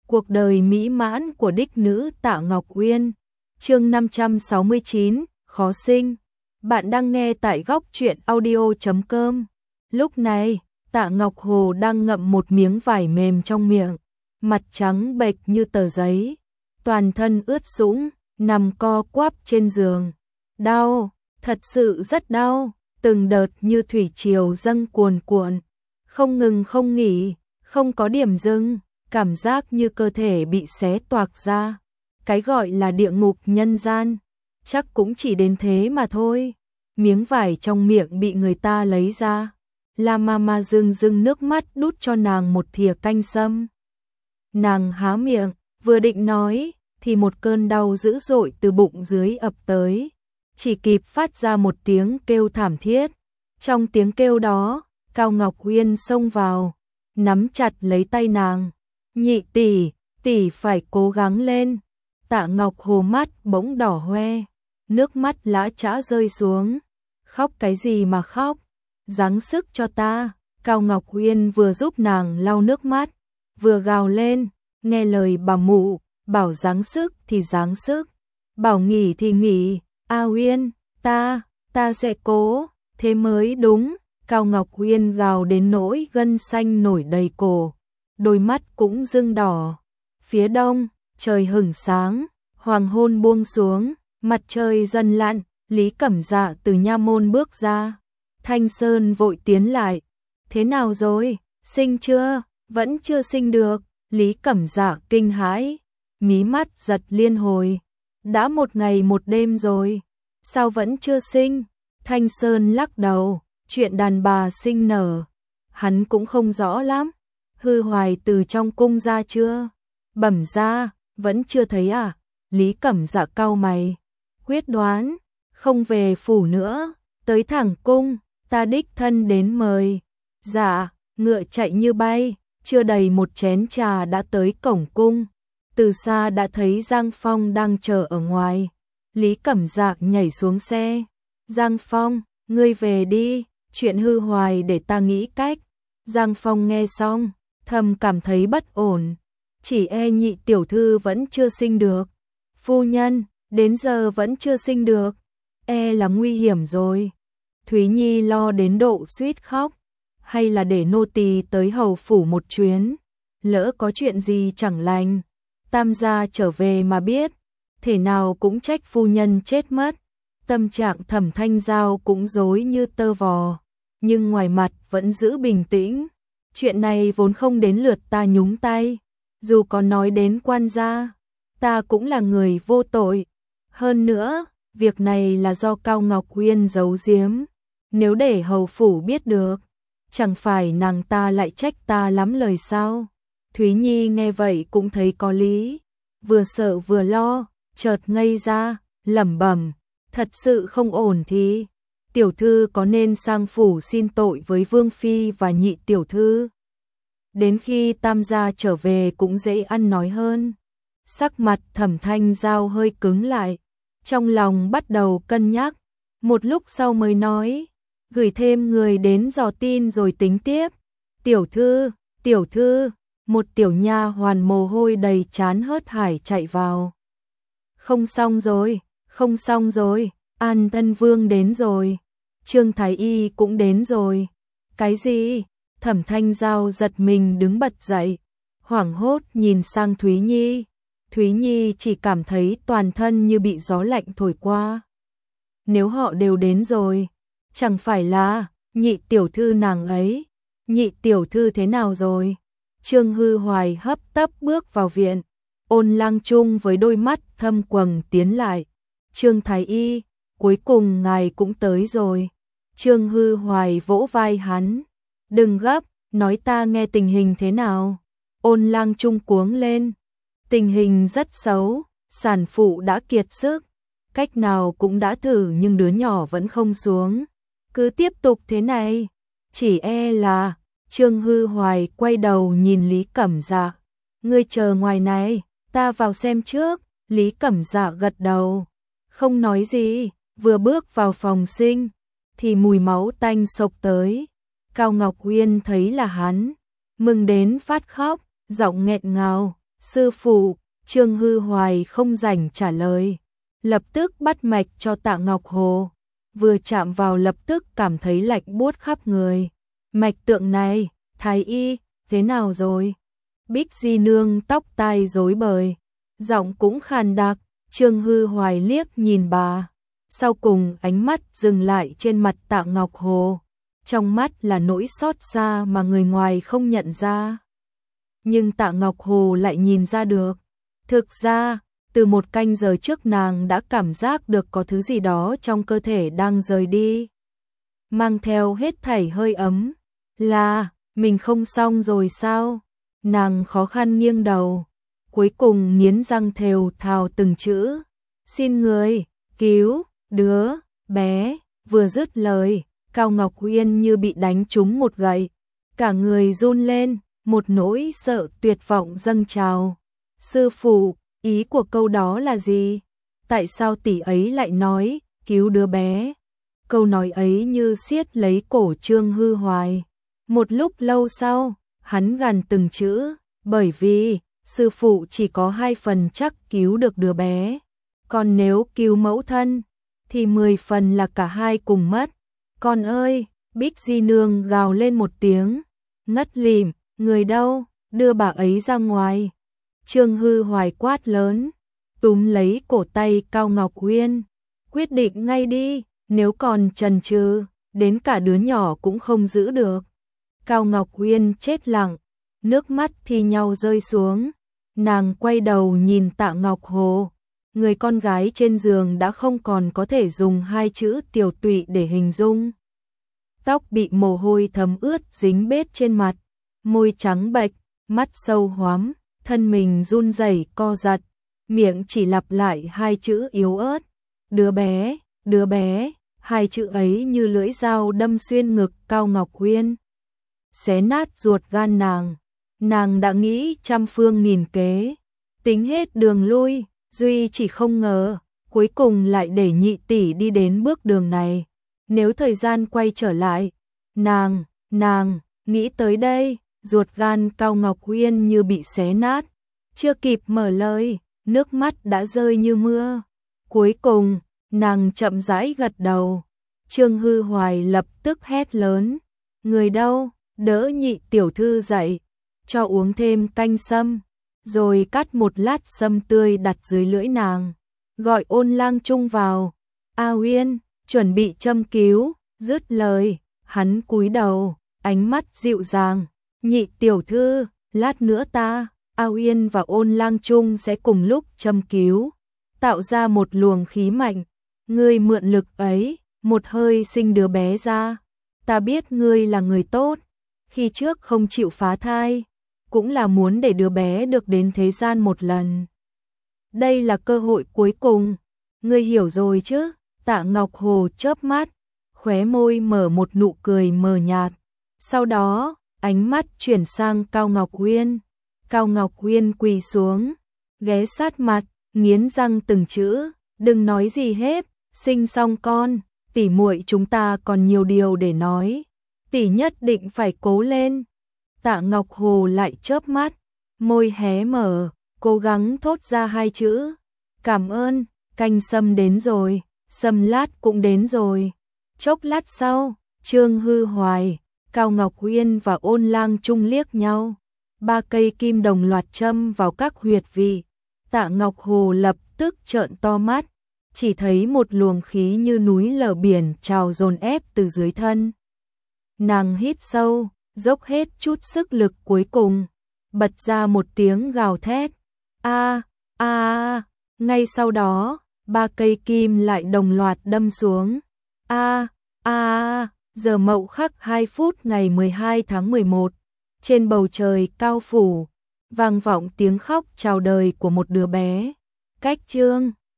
Cuộc đời mỹ mãn của đích nữ Tạ Ngọc Uyên. Chương 569, khó sinh. Bạn đang nghe tại góc truyện audio.com. Lúc này, Tạ Ngọc Hồ đang ngậm một miếng vải mềm trong miệng, mặt trắng bệch như tờ giấy, toàn thân ướt sũng, nằm co quắp trên giường. Đau, thật sự rất đau, từng đợt như thủy triều dâng cuồn cuộn, không ngừng không nghỉ, không có điểm dừng, cảm giác như cơ thể bị xé toạc ra. Cái gọi là địa ngục nhân gian, chắc cũng chỉ đến thế mà thôi. Miếng vải trong miệng bị người ta lấy ra. La Mama rưng rưng nước mắt đút cho nàng một thìa canh sâm. Nàng há miệng, vừa định nói, thì một cơn đau dữ dội từ bụng dưới ập tới. Chỉ kịp phát ra một tiếng kêu thảm thiết. Trong tiếng kêu đó, Cao Ngọc Uyên xông vào, nắm chặt lấy tay nàng. Nhị tỷ, tỷ phải cố gắng lên. Tạ Ngọc Hồ mắt bỗng đỏ hoe, nước mắt lã chã rơi xuống. Khóc cái gì mà khóc? Giáng sức cho ta. Cao Ngọc Uyên vừa giúp nàng lau nước mắt, vừa gào lên, nghe lời bà mụ, bảo giáng sức thì giáng sức, bảo nghỉ thì nghỉ. A Uyên, ta sẽ cố, thế mới đúng. Cao Ngọc Uyên gào đến nỗi gân xanh nổi đầy cổ, đôi mắt cũng rưng đỏ. Phía đông, trời hửng sáng, hoàng hôn buông xuống, mặt trời dần lặn. Lý Cẩm Dạ từ nha môn bước ra. Thanh Sơn vội tiến lại. Thế nào rồi, sinh chưa? Vẫn chưa sinh được. Lý Cẩm Dạ kinh hãi, mí mắt giật liên hồi. Đã một ngày một đêm rồi, sao vẫn chưa sinh? Thanh Sơn lắc đầu, chuyện đàn bà sinh nở, hắn cũng không rõ lắm. Hư Hoài từ trong cung ra chưa? Bẩm ra, vẫn chưa thấy à? Lý Cẩm Dạ cau mày, quyết đoán, không về phủ nữa, tới thẳng cung, ta đích thân đến mời. Dạ, ngựa chạy như bay, chưa đầy một chén trà đã tới cổng cung. Từ xa đã thấy Giang Phong đang chờ ở ngoài. Lý Cẩm Dạ nhảy xuống xe. Giang Phong, ngươi về đi, chuyện Hư Hoài để ta nghĩ cách. Giang Phong nghe xong, thầm cảm thấy bất ổn. Chỉ e nhị tiểu thư vẫn chưa sinh được. Phu nhân, đến giờ vẫn chưa sinh được, e là nguy hiểm rồi. Thúy Nhi lo đến độ suýt khóc. Hay là để nô tỳ tới hầu phủ một chuyến, lỡ có chuyện gì chẳng lành, Tam gia trở về mà biết, thể nào cũng trách phu nhân chết mất. Tâm trạng Thẩm Thanh Giao cũng rối như tơ vò, nhưng ngoài mặt vẫn giữ bình tĩnh. Chuyện này vốn không đến lượt ta nhúng tay, dù có nói đến quan gia, ta cũng là người vô tội. Hơn nữa, việc này là do Cao Ngọc Uyên giấu giếm, nếu để hầu phủ biết được, chẳng phải nàng ta lại trách ta lắm lời sao? Thúy Nhi nghe vậy cũng thấy có lý, vừa sợ vừa lo, chợt ngây ra, lẩm bẩm, thật sự không ổn thì tiểu thư có nên sang phủ xin tội với vương phi và nhị tiểu thư? Đến khi Tam gia trở về cũng dễ ăn nói hơn. Sắc mặt Thẩm Thanh Giao hơi cứng lại, trong lòng bắt đầu cân nhắc, một lúc sau mới nói, gửi thêm người đến dò tin rồi tính tiếp. Tiểu thư, một tiểu nha hoàn mồ hôi đầy trán hớt hải chạy vào. Không xong rồi, An Tân Vương đến rồi, Trương Thái Y cũng đến rồi. Cái gì? Thẩm Thanh Giao giật mình đứng bật dậy, hoảng hốt nhìn sang Thúy Nhi. Thúy Nhi chỉ cảm thấy toàn thân như bị gió lạnh thổi qua. Nếu họ đều đến rồi, chẳng phải là nhị tiểu thư nàng ấy? Nhị tiểu thư thế nào rồi? Trương Hư Hoài hấp tấp bước vào viện, Ôn Lang Trung với đôi mắt thâm quầng tiến lại. Trương Thái Y, cuối cùng ngài cũng tới rồi. Trương Hư Hoài vỗ vai hắn, đừng gấp, nói ta nghe tình hình thế nào. Ôn Lang Trung cuống lên, tình hình rất xấu, sản phụ đã kiệt sức, cách nào cũng đã thử nhưng đứa nhỏ vẫn không xuống. Cứ tiếp tục thế này, chỉ e là... Trương Hư Hoài quay đầu nhìn Lý Cẩm Dạ, ngươi chờ ngoài này, ta vào xem trước. Lý Cẩm Dạ gật đầu, không nói gì, vừa bước vào phòng sinh, thì mùi máu tanh xộc tới. Cao Ngọc Uyên thấy là hắn, mừng đến phát khóc, giọng nghẹn ngào, Sư phụ, Trương Hư Hoài không rảnh trả lời, lập tức bắt mạch cho Tạ Ngọc Hồ, vừa chạm vào lập tức cảm thấy lạnh buốt khắp người. Mạch tượng này, thái y, thế nào rồi? Bích Di Nương tóc tai rối bời, giọng cũng khàn đặc. Trương Hư Hoài liếc nhìn bà, sau cùng ánh mắt dừng lại trên mặt Tạ Ngọc Hồ, trong mắt là nỗi xót xa mà người ngoài không nhận ra. Nhưng Tạ Ngọc Hồ lại nhìn ra được. Thực ra, từ một canh giờ trước nàng đã cảm giác được có thứ gì đó trong cơ thể đang rời đi, mang theo hết thảy hơi ấm. Là, mình không xong rồi sao? Nàng khó khăn nghiêng đầu, cuối cùng nghiến răng thều thào từng chữ. Xin người, cứu, đứa, bé, vừa dứt lời, Cao Ngọc Uyên như bị đánh trúng một gậy. Cả người run lên, một nỗi sợ tuyệt vọng dâng trào. Sư phụ, ý của câu đó là gì? Tại sao tỷ ấy lại nói, cứu đứa bé? Câu nói ấy như siết lấy cổ Trương Hư Hoài. Một lúc lâu sau, hắn gằn từng chữ, bởi vì sư phụ chỉ có 2 phần chắc cứu được đứa bé, còn nếu cứu mẫu thân thì 10 phần là cả hai cùng mất. Con ơi, Bích Di Nương gào lên một tiếng, ngất lịm, người đâu, đưa bà ấy ra ngoài. Trương Hư Hoài quát lớn, túm lấy cổ tay Cao Ngọc Uyên, quyết định ngay đi, nếu còn chần chừ, đến cả đứa nhỏ cũng không giữ được. Cao Ngọc Uyên chết lặng, nước mắt thi nhau rơi xuống, nàng quay đầu nhìn Tạ Ngọc Hồ, người con gái trên giường đã không còn có thể dùng 2 chữ tiểu tụy để hình dung. Tóc bị mồ hôi thấm ướt dính bết trên mặt, môi trắng bệch, mắt sâu hoắm, thân mình run rẩy co giật, miệng chỉ lặp lại 2 chữ yếu ớt, đứa bé, đứa bé. 2 chữ ấy như lưỡi dao đâm xuyên ngực Cao Ngọc Uyên, xé nát ruột gan nàng. Nàng đã nghĩ trăm phương nghìn kế, tính hết đường lui, duy chỉ không ngờ, cuối cùng lại để nhị tỷ đi đến bước đường này. Nếu thời gian quay trở lại, nàng, nghĩ tới đây, ruột gan Cao Ngọc Uyên như bị xé nát, chưa kịp mở lời, nước mắt đã rơi như mưa. Cuối cùng, nàng chậm rãi gật đầu. Trương Hư Hoài lập tức hét lớn, người đâu, đỡ nhị tiểu thư dậy, cho uống thêm canh sâm, rồi cắt một lát sâm tươi đặt dưới lưỡi nàng, gọi Ôn Lang Trung vào. A Uyên, chuẩn bị châm cứu. Dứt lời, hắn cúi đầu, ánh mắt dịu dàng, nhị tiểu thư, lát nữa ta, A Uyên và Ôn Lang Trung sẽ cùng lúc châm cứu, tạo ra một luồng khí mạnh. Ngươi mượn lực ấy, một hơi sinh đứa bé ra. Ta biết ngươi là người tốt, khi trước không chịu phá thai, cũng là muốn để đứa bé được đến thế gian một lần. Đây là cơ hội cuối cùng, ngươi hiểu rồi chứ? Tạ Ngọc Hồ chớp mắt, khóe môi mở một nụ cười mờ nhạt. Sau đó, ánh mắt chuyển sang Cao Ngọc Uyên. Cao Ngọc Uyên quỳ xuống, ghé sát mặt, nghiến răng từng chữ, đừng nói gì hết, sinh xong con, tỷ muội chúng ta còn nhiều điều để nói, tỷ nhất định phải cố lên. Tạ Ngọc Hồ lại chớp mắt, môi hé mở, cố gắng thốt ra 2 chữ, cảm ơn. Canh sâm đến rồi, sâm lát cũng đến rồi. Chốc lát sau, Trương Hư Hoài, Cao Ngọc Uyên và Ôn Lang Trung liếc nhau, 3 cây kim đồng loạt châm vào các huyệt vị. Tạ Ngọc Hồ lập tức trợn to mắt, chỉ thấy một luồng khí như núi lở biển trào dồn ép từ dưới thân. Nàng hít sâu, dốc hết chút sức lực cuối cùng, bật ra một tiếng gào thét. A, a, ngay sau đó, 3 cây kim lại đồng loạt đâm xuống. A, a, giờ Mậu Khắc 2 phút ngày 12 tháng 11, trên bầu trời cao phủ, vang vọng tiếng khóc chào đời của một đứa bé. Cách Trương